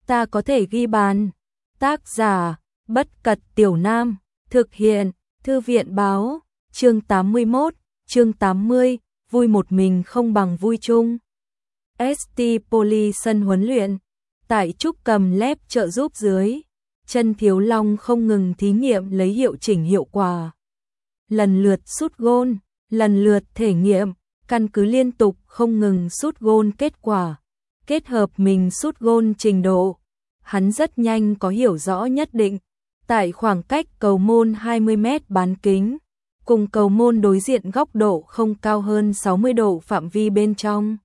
ta có thể ghi bàn. Tác giả, Bất Cật Tiểu Nam, thực hiện, Thư viện báo, chương 81, chương 80, vui một mình không bằng vui chung. ST Poly sân huấn luyện, tại Trúc Cầm Lab trợ giúp dưới, Chân Thiếu Long không ngừng thí nghiệm lấy hiệu chỉnh hiệu quả. Lần lượt sút gôn, lần lượt thể nghiệm, căn cứ liên tục không ngừng sút gôn kết quả, kết hợp mình sút gôn trình độ. Hắn rất nhanh có hiểu rõ nhất định, tại khoảng cách cầu môn 20 m bán kính, cùng cầu môn đối diện góc độ không cao hơn 60 độ phạm vi bên trong.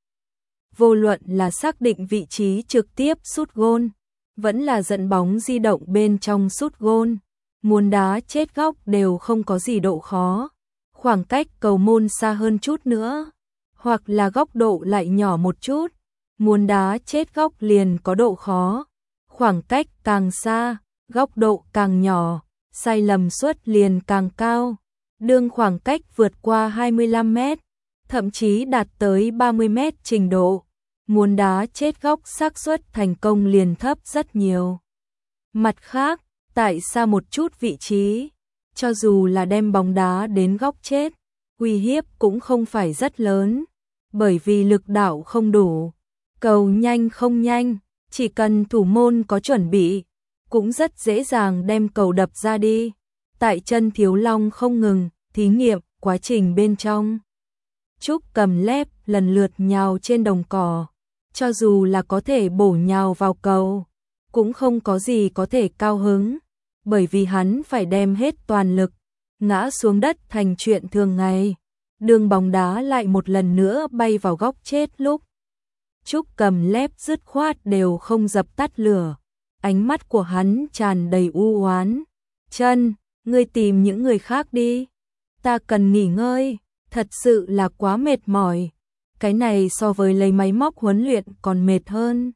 Vô luận là xác định vị trí trực tiếp sút gôn, vẫn là dẫn bóng di động bên trong sút gôn, muốn đá chết góc đều không có gì độ khó. Khoảng cách cầu môn xa hơn chút nữa, hoặc là góc độ lại nhỏ một chút, muốn đá chết góc liền có độ khó. Khoảng cách càng xa, góc độ càng nhỏ, sai lầm suất liền càng cao. Đương khoảng cách vượt qua 25 m, thậm chí đạt tới 30 m trình độ, muốn đá chết góc xác suất thành công liền thấp rất nhiều. Mặt khác, tại xa một chút vị trí, cho dù là đem bóng đá đến góc chết, uy hiếp cũng không phải rất lớn, bởi vì lực đạo không đủ, cầu nhanh không nhanh, chỉ cần thủ môn có chuẩn bị, cũng rất dễ dàng đem cầu đập ra đi. Tại Chân Thiếu Long không ngừng thí nghiệm quá trình bên trong, Trúc Cầm Lab lần lượt nhào trên đồng cỏ, cho dù là có thể bổ nhào vào cầu, cũng không có gì có thể cao hứng, bởi vì hắn phải đem hết toàn lực, ngã xuống đất thành chuyện thường ngày. Đường bóng đá lại một lần nữa bay vào góc chết lúc, Trúc Cầm Lab dứt khoát đều không dập tắt lửa, ánh mắt của hắn tràn đầy u oán. Chân, ngươi tìm những người khác đi, ta cần nghỉ ngơi, thật sự là quá mệt mỏi, cái này so với lấy máy móc huấn luyện còn mệt hơn.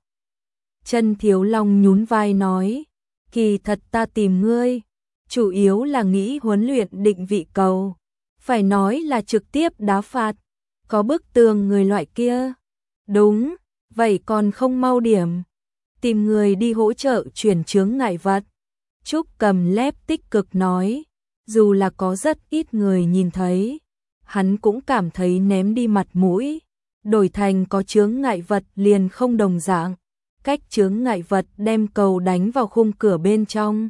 Chân Thiếu Long nhún vai nói, kỳ thật ta tìm ngươi, chủ yếu là nghĩ huấn luyện định vị cầu, phải nói là trực tiếp đá phạt, có bức tường người loại kia. Đúng, vậy còn không mau điểm, tìm người đi hỗ trợ chuyển chướng ngại vật. Trúc Cầm Lab tích cực nói, dù là có rất ít người nhìn thấy, hắn cũng cảm thấy ném đi mặt mũi, đổi thành có chướng ngại vật liền không đồng dạng. Cách chướng ngại vật đem cầu đánh vào khung cửa bên trong,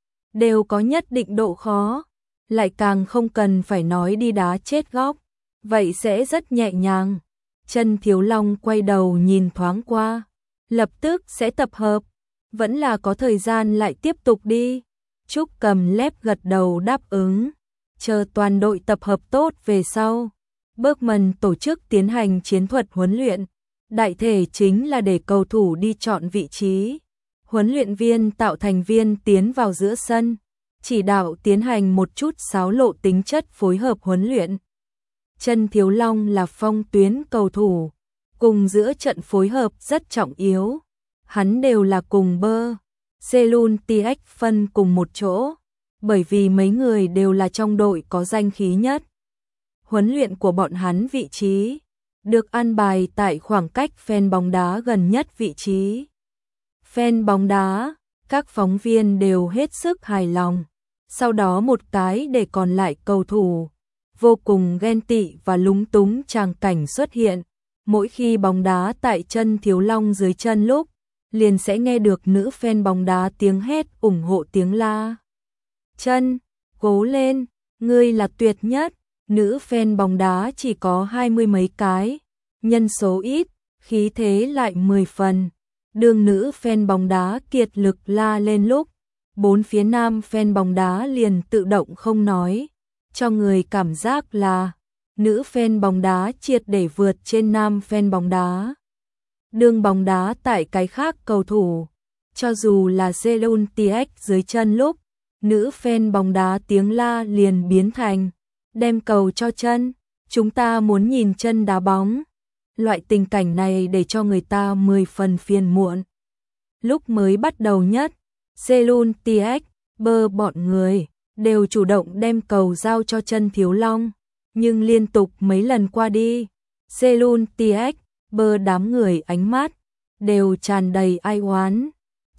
đều có nhất định độ khó, lại càng không cần phải nói đi đá chết góc, vậy sẽ rất nhẹ nhàng. Chân Thiếu Long quay đầu nhìn thoáng qua, lập tức sẽ tập hợp, vẫn là có thời gian lại tiếp tục đi. Trúc Cầm Lab gật đầu đáp ứng, chờ toàn đội tập hợp tốt về sau, Bergman tổ chức tiến hành chiến thuật huấn luyện, đại thể chính là để cầu thủ đi chọn vị trí, huấn luyện viên tạo thành viên tiến vào giữa sân, chỉ đạo tiến hành một chút xáo lộ tính chất phối hợp huấn luyện. Chân Thiếu Long là phong tuyến cầu thủ, cùng giữa trận phối hợp rất trọng yếu, hắn đều là cùng Bơ, Selun TX phân cùng một chỗ, bởi vì mấy người đều là trong đội có danh khí nhất. Huấn luyện của bọn hắn vị trí được an bài tại khoảng cách fan bóng đá gần nhất vị trí. Fan bóng đá, các phóng viên đều hết sức hài lòng, sau đó một cái để còn lại cầu thủ vô cùng ghen tị và lúng túng tràng cảnh xuất hiện. Mỗi khi bóng đá tại Chân Thiếu Long dưới chân lúc, liền sẽ nghe được nữ fan bóng đá tiếng hét ủng hộ tiếng la. Chân, cố lên, ngươi là tuyệt nhất. Nữ fan bóng đá chỉ có 20 mấy cái, nhân số ít, khí thế lại 10 phần. Đường nữ fan bóng đá kiệt lực la lên lúc, bốn phía nam fan bóng đá liền tự động không nói, cho người cảm giác là nữ fan bóng đá triệt để vượt trên nam fan bóng đá. Đường bóng đá tại cái khác cầu thủ, cho dù là Selun TX dưới chân lúc, nữ fan bóng đá tiếng la liền biến thành đem cầu cho chân, chúng ta muốn nhìn chân đá bóng. Loại tình cảnh này để cho người ta 10 phần phiền muộn. Lúc mới bắt đầu nhất, Selun TX, Bơ bọn người đều chủ động đem cầu giao cho Chân Thiếu Long, nhưng liên tục mấy lần qua đi, Selun TX, Bơ đám người ánh mắt đều tràn đầy ai oán.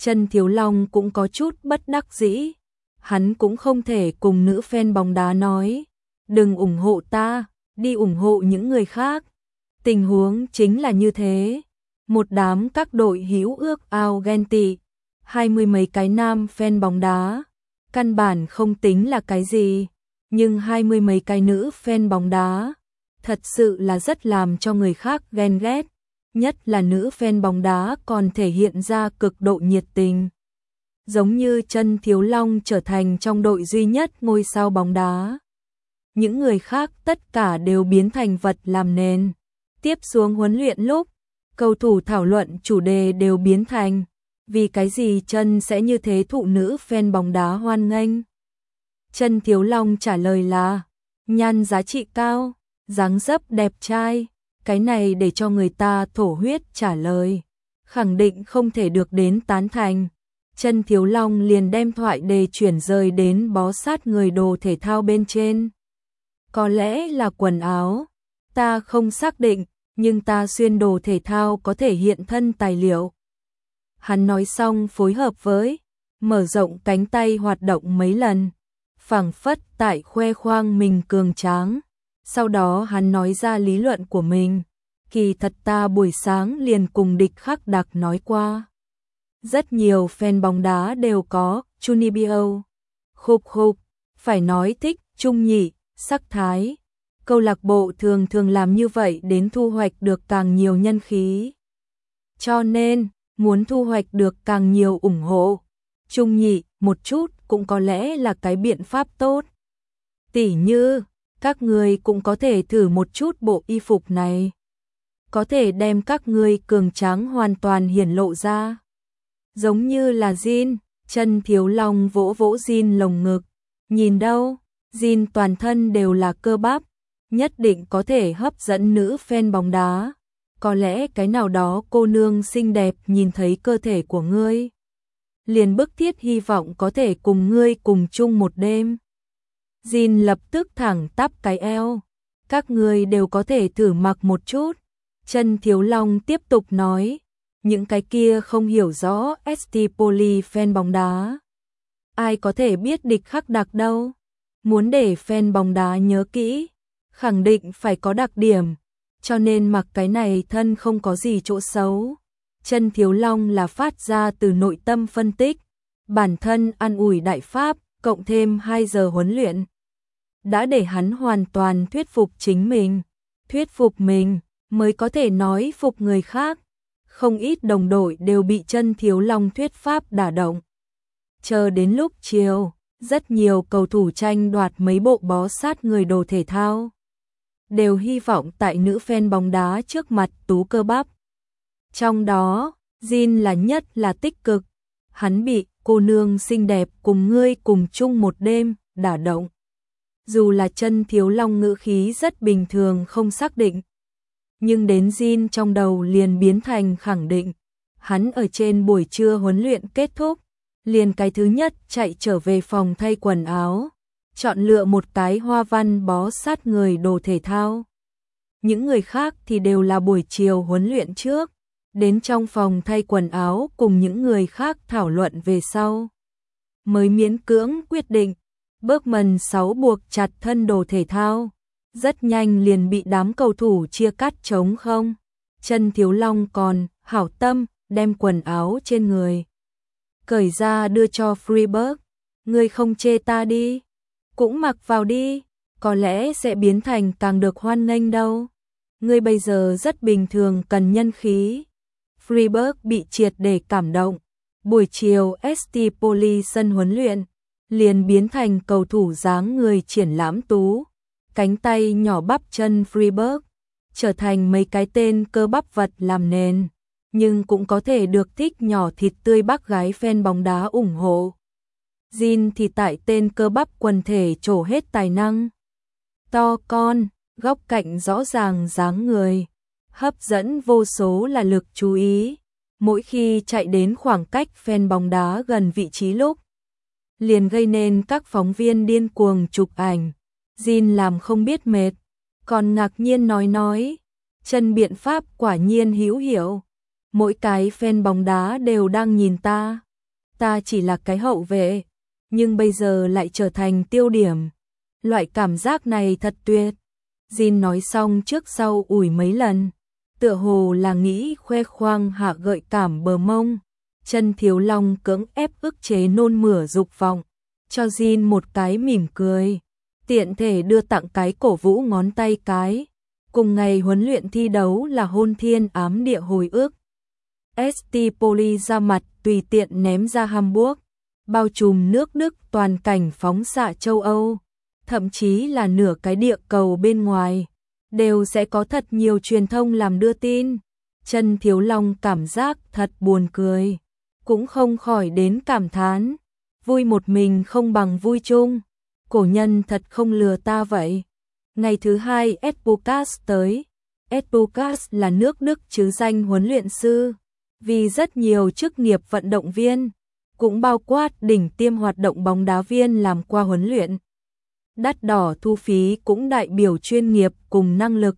Chân Thiếu Long cũng có chút bất đắc dĩ. Hắn cũng không thể cùng nữ fan bóng đá nói, đừng ủng hộ ta, đi ủng hộ những người khác. Tình huống chính là như thế. Một đám các đội hữu ước ao ghen tị, 20 mấy cái nam fan bóng đá, căn bản không tính là cái gì, nhưng 20 mấy cái nữ fan bóng đá, thật sự là rất làm cho người khác ghen ghét, nhất là nữ fan bóng đá còn thể hiện ra cực độ nhiệt tình. Giống như Chân Thiếu Long trở thành trong đội duy nhất ngôi sao bóng đá. Những người khác tất cả đều biến thành vật làm nền. Tiếp xuống huấn luyện lúc, cầu thủ thảo luận chủ đề đều biến thành vì cái gì Chân sẽ như thế thụ nữ fan bóng đá hoan nghênh. Chân Thiếu Long trả lời là nhan giá trị cao, dáng dấp đẹp trai, cái này để cho người ta thổ huyết trả lời, khẳng định không thể được đến tán thành. Chân Thiếu Long liền đem thoại đề chuyển rời đến bó sát người đồ thể thao bên trên. Có lẽ là quần áo, ta không xác định, nhưng ta xuyên đồ thể thao có thể hiện thân tài liệu. Hắn nói xong phối hợp với mở rộng cánh tay hoạt động mấy lần, phảng phất tại khoe khoang mình cường tráng. Sau đó hắn nói ra lý luận của mình, kỳ thật ta buổi sáng liền cùng Địch Khắc Đặc nói qua. Rất nhiều fan bóng đá đều có Chunibyo, khục khục, phải nói thích trung nhị, sắc thái. Câu lạc bộ thường thường làm như vậy đến thu hoạch được càng nhiều nhân khí. Cho nên, muốn thu hoạch được càng nhiều ủng hộ, trung nhị một chút cũng có lẽ là cái biện pháp tốt. Tỉ như, các người cũng có thể thử một chút bộ y phục này. Có thể đem các người cường tráng hoàn toàn hiển lộ ra. Giống như là Jin, Chân Thiếu Long vỗ vỗ Jin lồng ngực. Nhìn đâu, Jin toàn thân đều là cơ bắp, nhất định có thể hấp dẫn nữ fan bóng đá. Có lẽ cái nào đó cô nương xinh đẹp nhìn thấy cơ thể của ngươi, liền bức thiết hy vọng có thể cùng ngươi cùng chung một đêm. Jin lập tức thẳng tắp cái eo. Các ngươi đều có thể thử mặc một chút. Chân Thiếu Long tiếp tục nói, những cái kia không hiểu rõ ST Poly fan bóng đá. Ai có thể biết Địch Khắc Đặc đâu. Muốn để fan bóng đá nhớ kỹ, khẳng định phải có đặc điểm, cho nên mặc cái này thân không có gì chỗ xấu. Chân Thiếu Long là phát ra từ nội tâm phân tích, bản thân an ủi đại pháp, cộng thêm 2 giờ huấn luyện, đã để hắn hoàn toàn thuyết phục chính mình. Thuyết phục mình mới có thể nói phục người khác. Không ít đồng đội đều bị Chân Thiếu Long thuyết pháp đả động. Chờ đến lúc chiều, rất nhiều cầu thủ tranh đoạt mấy bộ bó sát người đồ thể thao, đều hy vọng tại nữ fan bóng đá trước mặt tú cơ bắp. Trong đó, Jin là nhất là tích cực, hắn bị cô nương xinh đẹp cùng ngươi cùng chung một đêm đả động. Dù là Chân Thiếu Long ngữ khí rất bình thường không xác định, nhưng đến Jin trong đầu liền biến thành khẳng định. Hắn ở trên buổi trưa huấn luyện kết thúc, liền cái thứ nhất chạy trở về phòng thay quần áo, chọn lựa một cái hoa văn bó sát người đồ thể thao. Những người khác thì đều là buổi chiều huấn luyện trước, đến trong phòng thay quần áo cùng những người khác thảo luận về sau, mới miễn cưỡng quyết định. Bergman 6 buộc chặt thân đồ thể thao, rất nhanh liền bị đám cầu thủ chia cắt trống không. Chân Thiếu Long còn hảo tâm đem quần áo trên người cởi ra đưa cho Freeberg. Ngươi không chê ta đi, cũng mặc vào đi, có lẽ sẽ biến thành càng được hoan nghênh đâu. Ngươi bây giờ rất bình thường cần nhân khí. Freeberg bị triệt để cảm động. Buổi chiều ST Poly sân huấn luyện liền biến thành cầu thủ dáng người triển lãm tú. Cánh tay nhỏ bắp chân Freeberg trở thành mấy cái tên cơ bắp vật làm nền, nhưng cũng có thể được thích nhỏ thịt tươi bác gái fan bóng đá ủng hộ. Jin thì tại tên cơ bắp quần thể trổ hết tài năng. To con, góc cạnh rõ ràng dáng người, hấp dẫn vô số là lực chú ý. Mỗi khi chạy đến khoảng cách fan bóng đá gần vị trí lúc, liền gây nên các phóng viên điên cuồng chụp ảnh. Jin làm không biết mệt, còn ngạc nhiên nói, Chân biện pháp quả nhiên hữu hiệu. Mỗi cái fan bóng đá đều đang nhìn ta. ta chỉ là cái hậu vệ, nhưng bây giờ lại trở thành tiêu điểm. Loại cảm giác này thật tuyệt. Jin nói xong trước sau ủi mấy lần, tựa hồ là nghĩ khoe khoang hạ gợi cảm bờ mông. Chân Thiếu Long cưỡng ép ức chế nôn mửa dục vọng, cho Jin một cái mỉm cười, tiện thể đưa tặng cái cổ vũ ngón tay cái. Cùng ngày huấn luyện thi đấu là hôn thiên ám địa hồi ức. ST Poli ra mặt tùy tiện ném ra Hamburg, bao trùm nước Đức toàn cảnh phóng xạ châu Âu, thậm chí là nửa cái địa cầu bên ngoài, đều sẽ có thật nhiều truyền thông làm đưa tin. Chân Thiếu Long cảm giác thật buồn cười, cũng không khỏi đến cảm thán, vui một mình không bằng vui chung, cổ nhân thật không lừa ta vậy. Ngày thứ hai Espukas tới. Espukas là nước Đức chứ danh huấn luyện sư, vì rất nhiều chức nghiệp vận động viên, cũng bao quát đỉnh tiêm hoạt động bóng đá viên làm qua huấn luyện. Đắt đỏ thu phí cũng đại biểu chuyên nghiệp cùng năng lực.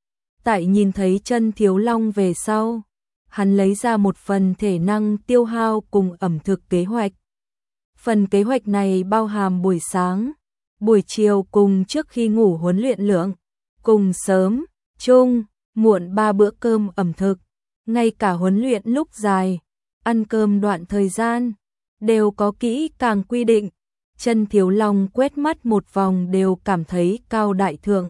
Tại nhìn thấy Chân Thiếu Long về sau, hắn lấy ra một phần thể năng tiêu hao cùng ẩm thực kế hoạch. Phần kế hoạch này bao hàm buổi sáng, buổi chiều cùng trước khi ngủ huấn luyện lượng, cùng sớm, trung, muộn 3 bữa cơm ẩm thực, ngay cả huấn luyện lúc dài, ăn cơm đoạn thời gian, đều có kỹ càng quy định. Chân Thiếu Long quét mắt một vòng đều cảm thấy cao đại thượng.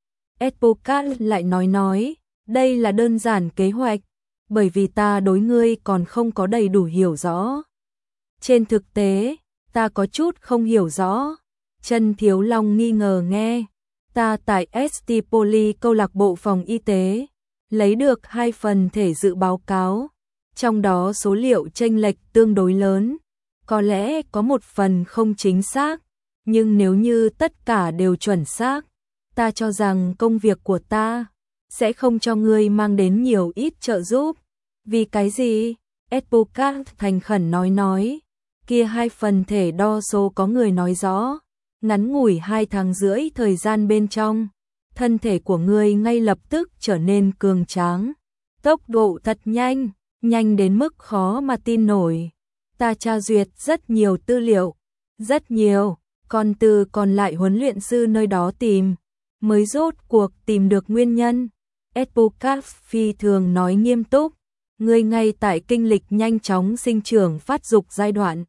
Espukat lại nói, đây là đơn giản kế hoạch, bởi vì ta đối ngươi còn không có đầy đủ hiểu rõ. Trên thực tế, ta có chút không hiểu rõ. Chân Thiếu Long nghi ngờ nghe, ta tại ST Poli câu lạc bộ phòng y tế, lấy được 2 phần thể dự báo cáo, trong đó số liệu chênh lệch tương đối lớn, có lẽ có một phần không chính xác, nhưng nếu như tất cả đều chuẩn xác, ta cho rằng công việc của ta sẽ không cho ngươi mang đến nhiều ít trợ giúp. Vì cái gì? Espukat thành khẩn nói, kia 2 phần thể đo số có người nói rõ, ngắn ngủi 2 tháng rưỡi thời gian bên trong, thân thể của ngươi ngay lập tức trở nên cường tráng, tốc độ thật nhanh, nhanh đến mức khó mà tin nổi. Ta tra duyệt rất nhiều tư liệu, rất nhiều, còn từ còn lại huấn luyện sư nơi đó tìm, mới rốt cuộc tìm được nguyên nhân. Espukat phi thường nói nghiêm túc, ngươi ngay tại kinh lịch nhanh chóng sinh trưởng phát dục giai đoạn.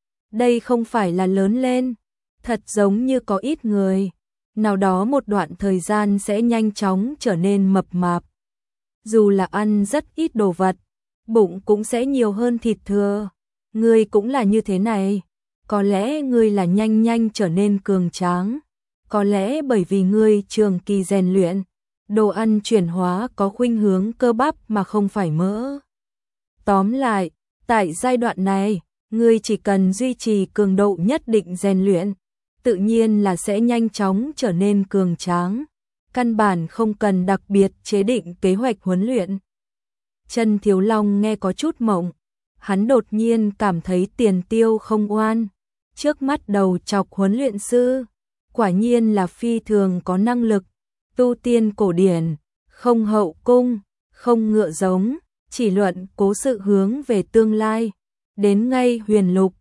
Đây không phải là lớn lên, thật giống như có ít người, nào đó một đoạn thời gian sẽ nhanh chóng trở nên mập mạp. Dù là ăn rất ít đồ vật, bụng cũng sẽ nhiều hơn thịt thừa. Ngươi cũng là như thế này, có lẽ ngươi là nhanh trở nên cường tráng, có lẽ bởi vì ngươi trường kỳ rèn luyện, đồ ăn chuyển hóa có khuynh hướng cơ bắp mà không phải mỡ. Tóm lại, tại giai đoạn này, ngươi chỉ cần duy trì cường độ nhất định rèn luyện, tự nhiên là sẽ nhanh chóng trở nên cường tráng, căn bản không cần đặc biệt chế định kế hoạch huấn luyện. Chân Thiếu Long nghe có chút mộng, hắn đột nhiên cảm thấy tiền tiêu không oan, trước mắt đầu chọc huấn luyện sư, quả nhiên là phi thường có năng lực, tu tiên cổ điển, không hậu cung, không ngựa giống, chỉ luận cố sự hướng về tương lai, đến ngay huyền lục,